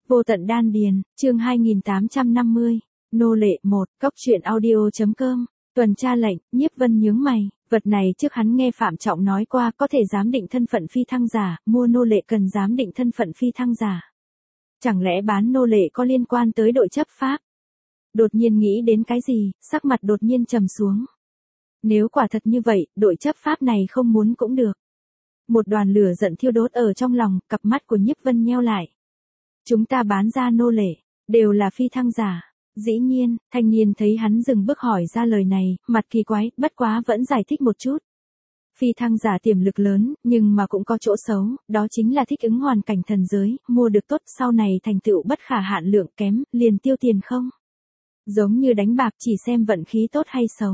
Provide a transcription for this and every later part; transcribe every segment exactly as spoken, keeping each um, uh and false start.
Vô tận đan điền, chương hai nghìn tám trăm năm mươi, nô lệ một, cóc truyện audio.com, tuần tra lệnh, Nhiếp Vân nhướng mày, vật này trước hắn nghe Phạm Trọng nói qua có thể giám định thân phận phi thăng giả, mua nô lệ cần giám định thân phận phi thăng giả. Chẳng lẽ bán nô lệ có liên quan tới đội chấp pháp? Đột nhiên nghĩ đến cái gì, sắc mặt đột nhiên trầm xuống. Nếu quả thật như vậy, đội chấp pháp này không muốn cũng được. Một đoàn lửa giận thiêu đốt ở trong lòng, cặp mắt của Nhiếp Vân nheo lại. Chúng ta bán ra nô lệ, đều là phi thăng giả. Dĩ nhiên, thanh niên thấy hắn dừng bước hỏi ra lời này, mặt kỳ quái, bất quá vẫn giải thích một chút. Phi thăng giả tiềm lực lớn, nhưng mà cũng có chỗ xấu, đó chính là thích ứng hoàn cảnh thần giới, mua được tốt sau này thành tựu bất khả hạn lượng kém, liền tiêu tiền không. Giống như đánh bạc chỉ xem vận khí tốt hay xấu.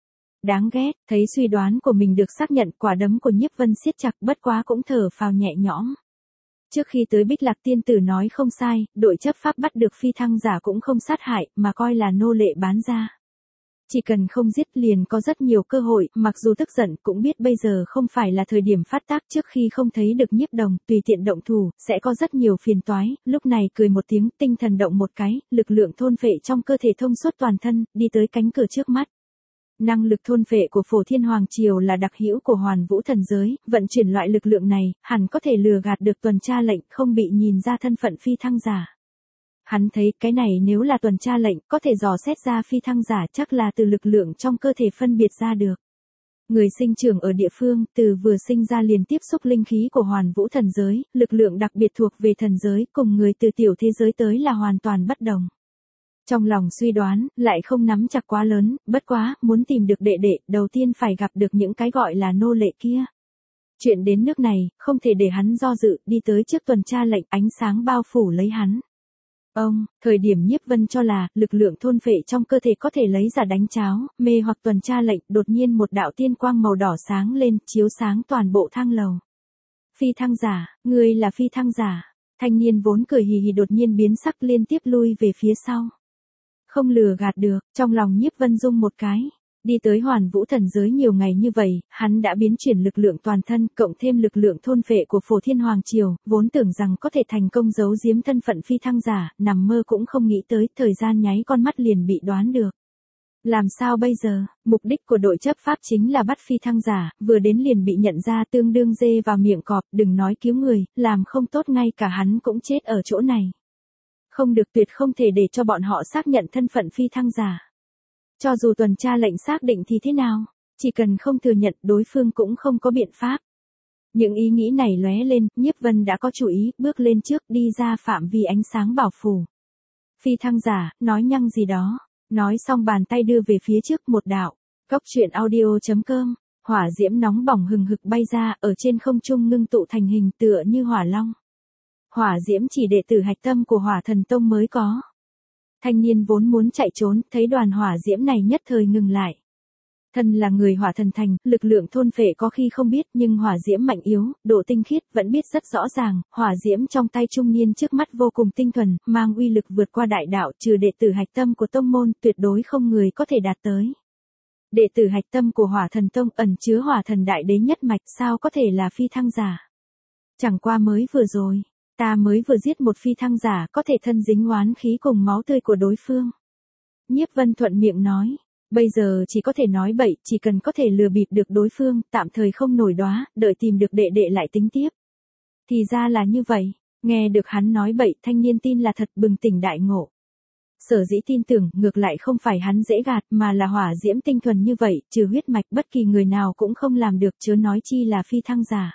Đáng ghét, thấy suy đoán của mình được xác nhận, quả đấm của Nhiếp Vân siết chặt, bất quá cũng thở phào nhẹ nhõm. Trước khi tới Bích Lạc tiên tử nói không sai, đội chấp pháp bắt được phi thăng giả cũng không sát hại, mà coi là nô lệ bán ra. Chỉ cần không giết liền có rất nhiều cơ hội, mặc dù tức giận cũng biết bây giờ không phải là thời điểm phát tác, trước khi không thấy được Nhiếp Đồng, tùy tiện động thủ, sẽ có rất nhiều phiền toái, lúc này cười một tiếng, tinh thần động một cái, lực lượng thôn phệ trong cơ thể thông suốt toàn thân, đi tới cánh cửa trước mắt. Năng lực thôn phệ của Phổ Thiên Hoàng Triều là đặc hữu của Hoàn Vũ thần giới, vận chuyển loại lực lượng này, hẳn có thể lừa gạt được tuần tra lệnh, không bị nhìn ra thân phận phi thăng giả. Hắn thấy cái này nếu là tuần tra lệnh, có thể dò xét ra phi thăng giả chắc là từ lực lượng trong cơ thể phân biệt ra được. Người sinh trưởng ở địa phương, từ vừa sinh ra liền tiếp xúc linh khí của Hoàn Vũ thần giới, lực lượng đặc biệt thuộc về thần giới, cùng người từ tiểu thế giới tới là hoàn toàn bất đồng. Trong lòng suy đoán, lại không nắm chặt quá lớn, bất quá, muốn tìm được đệ đệ, đầu tiên phải gặp được những cái gọi là nô lệ kia. Chuyện đến nước này, không thể để hắn do dự, đi tới trước tuần tra lệnh, ánh sáng bao phủ lấy hắn. Ông, thời điểm Nhiếp Vân cho là, lực lượng thôn phệ trong cơ thể có thể lấy giả đánh cháo, mê hoặc tuần tra lệnh, đột nhiên một đạo tiên quang màu đỏ sáng lên, chiếu sáng toàn bộ thang lầu. Phi thăng giả, ngươi là phi thăng giả. Thanh niên vốn cười hì hì đột nhiên biến sắc liên tiếp lui về phía sau. Không lừa gạt được, trong lòng Nhiếp Vân rung một cái. Đi tới Hoàn Vũ thần giới nhiều ngày như vậy, hắn đã biến chuyển lực lượng toàn thân, cộng thêm lực lượng thôn phệ của Phổ Thiên Hoàng Triều, vốn tưởng rằng có thể thành công giấu giếm thân phận phi thăng giả, nằm mơ cũng không nghĩ tới, thời gian nháy con mắt liền bị đoán được. Làm sao bây giờ, mục đích của đội chấp pháp chính là bắt phi thăng giả, vừa đến liền bị nhận ra tương đương dê vào miệng cọp, đừng nói cứu người, làm không tốt ngay cả hắn cũng chết ở chỗ này. Không được, tuyệt không thể để cho bọn họ xác nhận thân phận phi thăng giả. Cho dù tuần tra lệnh xác định thì thế nào, chỉ cần không thừa nhận đối phương cũng không có biện pháp. Những ý nghĩ này lóe lên, Nhiếp Vân đã có chủ ý, bước lên trước đi ra phạm vi ánh sáng bảo phủ. Phi thăng giả, nói nhăng gì đó, nói xong bàn tay đưa về phía trước một đạo, cóc truyện audio.com, hỏa diễm nóng bỏng hừng hực bay ra, ở trên không trung ngưng tụ thành hình tựa như hỏa long. Hỏa diễm chỉ đệ tử hạch tâm của Hỏa Thần Tông mới có. Thanh niên vốn muốn chạy trốn, thấy đoàn hỏa diễm này nhất thời ngừng lại. Thân là người hỏa thần thành, lực lượng thôn phệ có khi không biết, nhưng hỏa diễm mạnh yếu, độ tinh khiết vẫn biết rất rõ ràng, hỏa diễm trong tay trung niên trước mắt vô cùng tinh thuần, mang uy lực vượt qua đại đạo, trừ đệ tử hạch tâm của tông môn, tuyệt đối không người có thể đạt tới. Đệ tử hạch tâm của Hỏa Thần Tông ẩn chứa hỏa thần đại đế nhất mạch, sao có thể là phi thăng giả? Chẳng qua mới vừa rồi, ta mới vừa giết một phi thăng giả, có thể thân dính oán khí cùng máu tươi của đối phương. Nhiếp Vân thuận miệng nói, bây giờ chỉ có thể nói bậy, chỉ cần có thể lừa bịp được đối phương, tạm thời không nổi đoá, đợi tìm được đệ đệ lại tính tiếp. Thì ra là như vậy, nghe được hắn nói bậy, thanh niên tin là thật, bừng tỉnh đại ngộ. Sở dĩ tin tưởng, ngược lại không phải hắn dễ gạt, mà là hỏa diễm tinh thuần như vậy, trừ huyết mạch bất kỳ người nào cũng không làm được, chớ nói chi là phi thăng giả.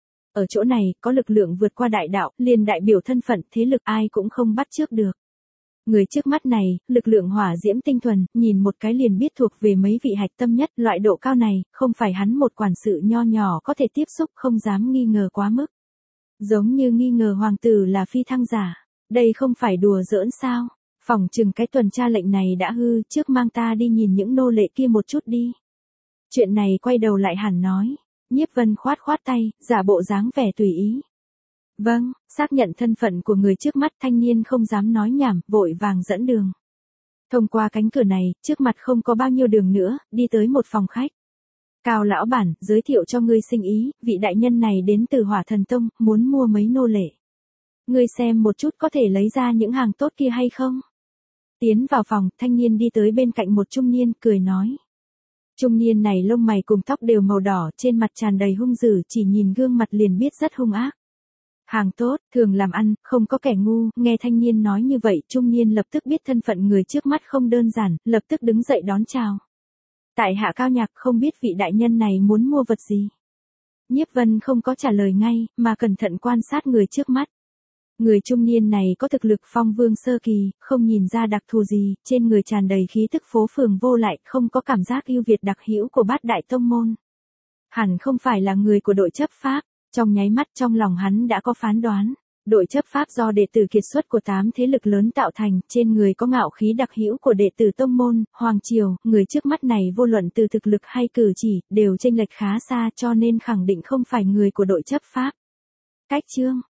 Ở chỗ này, có lực lượng vượt qua đại đạo, liền đại biểu thân phận, thế lực ai cũng không bắt chước được. Người trước mắt này, lực lượng hỏa diễm tinh thuần, nhìn một cái liền biết thuộc về mấy vị hạch tâm nhất, loại độ cao này, không phải hắn một quản sự nho nhỏ có thể tiếp xúc, không dám nghi ngờ quá mức. Giống như nghi ngờ hoàng tử là phi thăng giả, đây không phải đùa giỡn sao, phỏng chừng cái tuần tra lệnh này đã hư, trước mang ta đi nhìn những nô lệ kia một chút đi. Chuyện này quay đầu lại hẳn nói. Nhiếp Vân khoát khoát tay, giả bộ dáng vẻ tùy ý. Vâng, xác nhận thân phận của người trước mắt, thanh niên không dám nói nhảm, vội vàng dẫn đường. Thông qua cánh cửa này, trước mặt không có bao nhiêu đường nữa, đi tới một phòng khách. Cao lão bản, giới thiệu cho ngươi sinh ý, vị đại nhân này đến từ Hỏa Thần Tông, muốn mua mấy nô lệ. Ngươi xem một chút có thể lấy ra những hàng tốt kia hay không? Tiến vào phòng, thanh niên đi tới bên cạnh một trung niên, cười nói. Trung niên này lông mày cùng tóc đều màu đỏ, trên mặt tràn đầy hung dữ, chỉ nhìn gương mặt liền biết rất hung ác. Hàng tốt, thường làm ăn, không có kẻ ngu, nghe thanh niên nói như vậy, trung niên lập tức biết thân phận người trước mắt không đơn giản, lập tức đứng dậy đón chào. Tại hạ Cao Nhạc, không biết vị đại nhân này muốn mua vật gì. Nhiếp Vân không có trả lời ngay, mà cẩn thận quan sát người trước mắt. Người trung niên này có thực lực phong vương sơ kỳ, không nhìn ra đặc thù gì, trên người tràn đầy khí tức phố phường vô lại, không có cảm giác ưu việt đặc hữu của bát đại tông môn. Hẳn không phải là người của đội chấp pháp, trong nháy mắt trong lòng hắn đã có phán đoán. Đội chấp pháp do đệ tử kiệt xuất của tám thế lực lớn tạo thành, trên người có ngạo khí đặc hữu của đệ tử tông môn, hoàng triều, người trước mắt này vô luận từ thực lực hay cử chỉ, đều chênh lệch khá xa cho nên khẳng định không phải người của đội chấp pháp. Cách chương